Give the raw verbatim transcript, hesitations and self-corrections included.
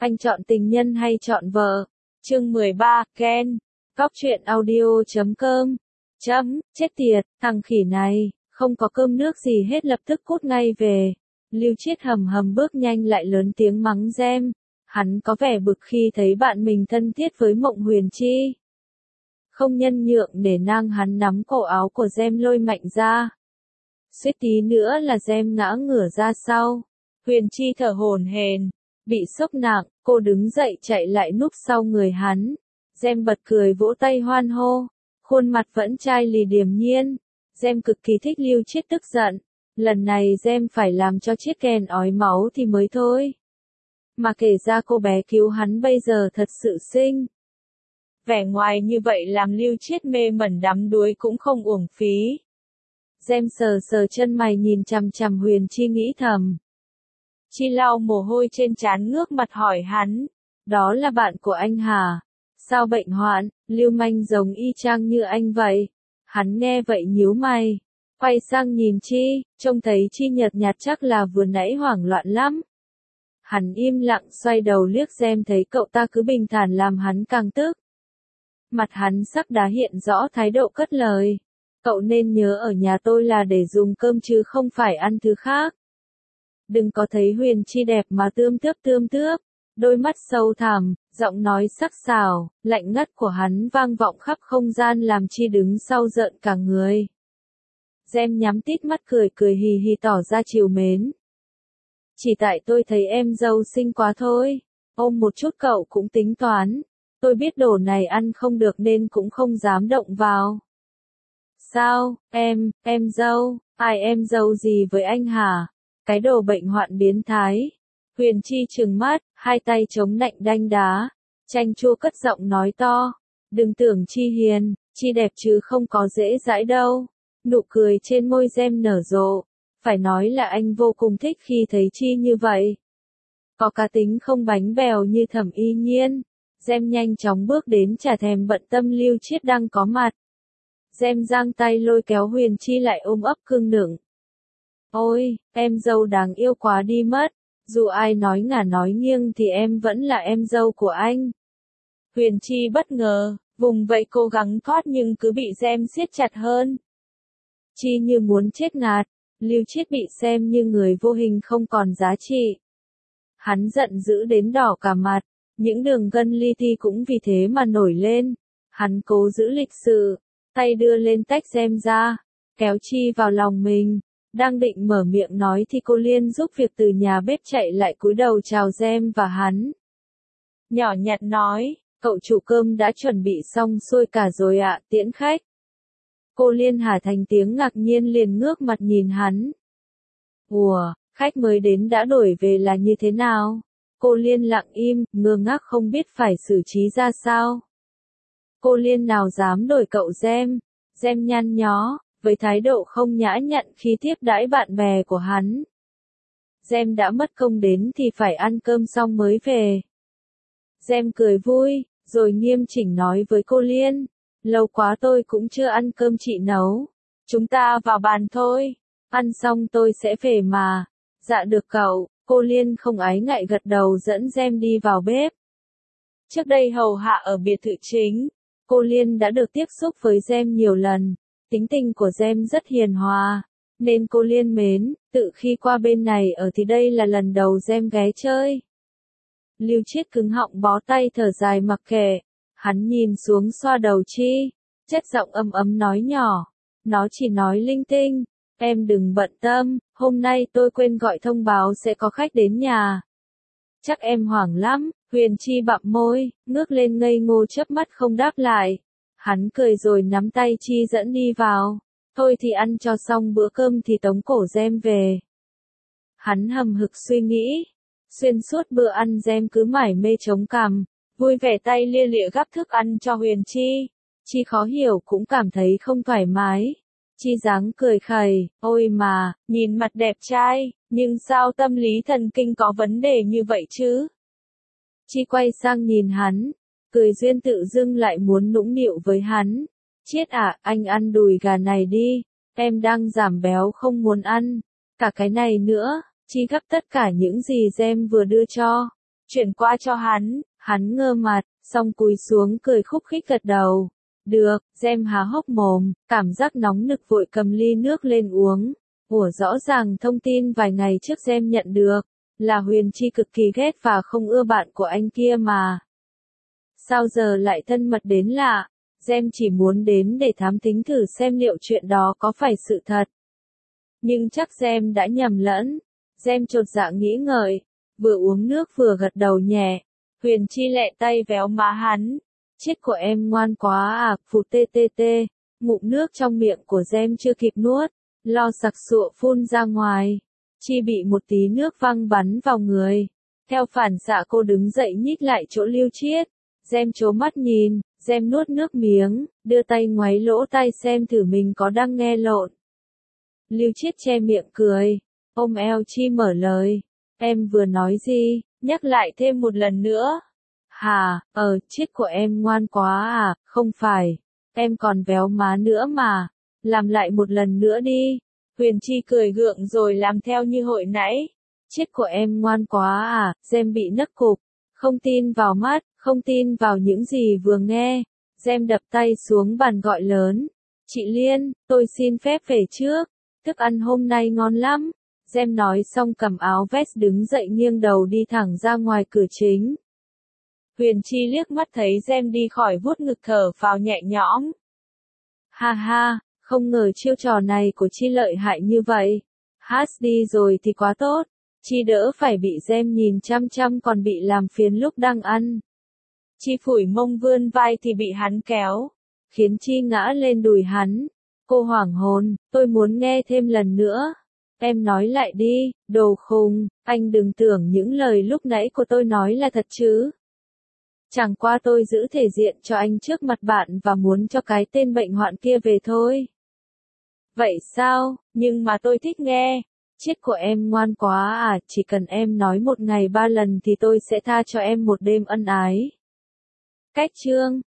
Anh chọn tình nhân hay chọn vợ? Chương mười ba, Ken. Góc truyện audio chấm com. Chấm, chết tiệt, thằng khỉ này, không có cơm nước gì hết lập tức cút ngay về. Lưu Chiết hầm hầm bước nhanh lại lớn tiếng mắng Gem. Hắn có vẻ bực khi thấy bạn mình thân thiết với Mộng Huyền Chi. Không nhân nhượng để nang hắn nắm cổ áo của Gem lôi mạnh ra. Suýt tí nữa là Gem ngã ngửa ra sau. Huyền Chi thở hổn hển, bị sốc nặng, cô đứng dậy chạy lại núp sau người hắn. Gem bật cười vỗ tay hoan hô, khuôn mặt vẫn chai lì điềm nhiên. Gem cực kỳ thích Lưu Chiết tức giận, lần này Gem phải làm cho Chiết Ken ói máu thì mới thôi. Mà kể ra cô bé cứu hắn bây giờ thật sự xinh. Vẻ ngoài như vậy làm Lưu Chiết mê mẩn đắm đuối cũng không uổng phí. Gem sờ sờ chân mày nhìn chằm chằm Huyền Chi nghĩ thầm. Chi lau mồ hôi trên trán ngước mặt hỏi hắn, đó là bạn của anh hả? Sao bệnh hoạn, lưu manh giống y chang như anh vậy? Hắn nghe vậy nhíu mày, quay sang nhìn Chi, trông thấy Chi nhợt nhạt chắc là vừa nãy hoảng loạn lắm. Hắn im lặng xoay đầu liếc Gem thấy cậu ta cứ bình thản làm hắn càng tức. Mặt hắn sắc đá hiện rõ thái độ cất lời. Cậu nên nhớ ở nhà tôi là để dùng cơm chứ không phải ăn thứ khác. Đừng có thấy Huyền Chi đẹp mà tươm tướp tươm tướp. Đôi mắt sâu thẳm, giọng nói sắc sảo, lạnh ngắt của hắn vang vọng khắp không gian làm Chi đứng sau rợn cả người. Gem nhắm tít mắt cười cười hì hì tỏ ra trìu mến. Chỉ tại tôi thấy em dâu xinh quá thôi, ôm một chút cậu cũng tính toán. Tôi biết đồ này ăn không được nên cũng không dám động vào. Sao, em, em dâu, ai em dâu gì với anh hả? Cái đồ bệnh hoạn biến thái. Huyền Chi trừng mắt, hai tay chống nạnh đanh đá. Chanh chua cất giọng nói to. Đừng tưởng Chi hiền, Chi đẹp chứ không có dễ dãi đâu. Nụ cười trên môi Gem nở rộ. Phải nói là anh vô cùng thích khi thấy Chi như vậy. Có cá tính không bánh bèo như Thẩm Y Nhiên. Gem nhanh chóng bước đến chả thèm bận tâm Lưu Chiết đang có mặt. Gem giang tay lôi kéo Huyền Chi lại ôm ấp cưng nựng. Ôi, em dâu đáng yêu quá đi mất. Dù ai nói ngả nói nghiêng thì em vẫn là em dâu của anh. Huyền Chi bất ngờ, vùng vẫy cố gắng thoát nhưng cứ bị Gem siết chặt hơn. Chi như muốn chết ngạt, Lưu Chiết bị xem như người vô hình không còn giá trị. Hắn giận dữ đến đỏ cả mặt, những đường gân li ti cũng vì thế mà nổi lên. Hắn cố giữ lịch sự, tay đưa lên tách Gem ra, kéo Chi vào lòng mình. Đang định mở miệng nói thì cô Liên giúp việc từ nhà bếp chạy lại cúi đầu chào Gem và hắn. Nhỏ nhặt nói, cậu chủ cơm đã chuẩn bị xong xuôi cả rồi ạ, tiễn khách. Cô Liên hả thành tiếng ngạc nhiên liền ngước mặt nhìn hắn. Ủa, khách mới đến đã đổi về là như thế nào? Cô Liên lặng im, ngơ ngác không biết phải xử trí ra sao. Cô Liên nào dám đổi cậu Gem? Gem nhăn nhó, với thái độ không nhã nhặn khi tiếp đãi bạn bè của hắn. Gem đã mất công đến thì phải ăn cơm xong mới về. Gem cười vui, rồi nghiêm chỉnh nói với cô Liên. Lâu quá tôi cũng chưa ăn cơm chị nấu. Chúng ta vào bàn thôi. Ăn xong tôi sẽ về mà. Dạ được cậu. Cô Liên không ái ngại gật đầu dẫn Gem đi vào bếp. Trước đây hầu hạ ở biệt thự chính, cô Liên đã được tiếp xúc với Gem nhiều lần. Tính tình của Gem rất hiền hòa, nên cô Liên mến, tự khi qua bên này ở thì đây là lần đầu Gem ghé chơi. Lưu Chiết cứng họng bó tay thở dài mặc kệ, hắn nhìn xuống xoa đầu Chi, chất giọng ấm ấm nói nhỏ, nó chỉ nói linh tinh, em đừng bận tâm, hôm nay tôi quên gọi thông báo sẽ có khách đến nhà. Chắc em hoảng lắm, Huyền Chi bặm môi, ngước lên ngây ngô chớp mắt không đáp lại. Hắn cười rồi nắm tay Chi dẫn đi vào. Thôi thì ăn cho xong bữa cơm thì tống cổ Gem về. Hắn hầm hực suy nghĩ. Xuyên suốt bữa ăn Gem cứ mải mê chống cằm, vui vẻ tay lia lịa gắp thức ăn cho Huyền Chi. Chi khó hiểu cũng cảm thấy không thoải mái. Chi dáng cười khẩy, ôi mà, nhìn mặt đẹp trai, nhưng sao tâm lý thần kinh có vấn đề như vậy chứ? Chi quay sang nhìn hắn. Cười duyên tự dưng lại muốn nũng nịu với hắn. Chiết à, anh ăn đùi gà này đi. Em đang giảm béo không muốn ăn. Cả cái này nữa. Chi gắp tất cả những gì Gem vừa đưa cho. chuyển qua cho hắn, hắn ngơ mặt, xong cúi xuống cười khúc khích gật đầu. Được, Gem há hốc mồm, cảm giác nóng nực vội cầm ly nước lên uống. Ủa rõ ràng thông tin vài ngày trước Gem nhận được, là Huyền Chi cực kỳ ghét và không ưa bạn của anh kia mà. Sao giờ lại thân mật đến lạ? Gem chỉ muốn đến để thám thính thử xem liệu chuyện đó có phải sự thật. Nhưng chắc Gem đã nhầm lẫn. Gem chột dạ nghĩ ngợi, vừa uống nước vừa gật đầu nhẹ. Huyền Chi lẹ tay véo má hắn. Chết của em ngoan quá à, phụt tê tê tê. Ngụm nước trong miệng của Gem chưa kịp nuốt, lo sặc sụa phun ra ngoài. Chi bị một tí nước văng bắn vào người. Theo phản xạ cô đứng dậy nhích lại chỗ Lưu Chiết. Gem trố mắt nhìn, Gem nuốt nước miếng, đưa tay ngoáy lỗ tai xem thử mình có đang nghe lộn. Lưu Chiết che miệng cười, ôm eo Chi mở lời. Em vừa nói gì, nhắc lại thêm một lần nữa. Hà, ờ, Chiết của em ngoan quá à, không phải. Em còn véo má nữa mà. Làm lại một lần nữa đi. Huyền Chi cười gượng rồi làm theo như hồi nãy. Chiết của em ngoan quá à, Gem bị nấc cục. Không tin vào mắt, không tin vào những gì vừa nghe. Gem đập tay xuống bàn gọi lớn. Chị Liên, tôi xin phép về trước. Thức ăn hôm nay ngon lắm. Gem nói xong cầm áo vest đứng dậy nghiêng đầu đi thẳng ra ngoài cửa chính. Huyền Chi liếc mắt thấy Gem đi khỏi vuốt ngực thở phào nhẹ nhõm. Ha ha, không ngờ chiêu trò này của Chi lợi hại như vậy. Hát đi rồi thì quá tốt. Chi đỡ phải bị Gem nhìn chăm chăm còn bị làm phiền lúc đang ăn. Chi phủi mông vươn vai thì bị hắn kéo, khiến Chi ngã lên đùi hắn. Cô hoảng hồn, tôi muốn nghe thêm lần nữa. Em nói lại đi, đồ khùng, anh đừng tưởng những lời lúc nãy của tôi nói là thật chứ. Chẳng qua tôi giữ thể diện cho anh trước mặt bạn và muốn cho cái tên bệnh hoạn kia về thôi. Vậy sao, nhưng mà tôi thích nghe. Chiết của em ngoan quá à, chỉ cần em nói một ngày ba lần thì tôi sẽ tha cho em một đêm ân ái. Cách chương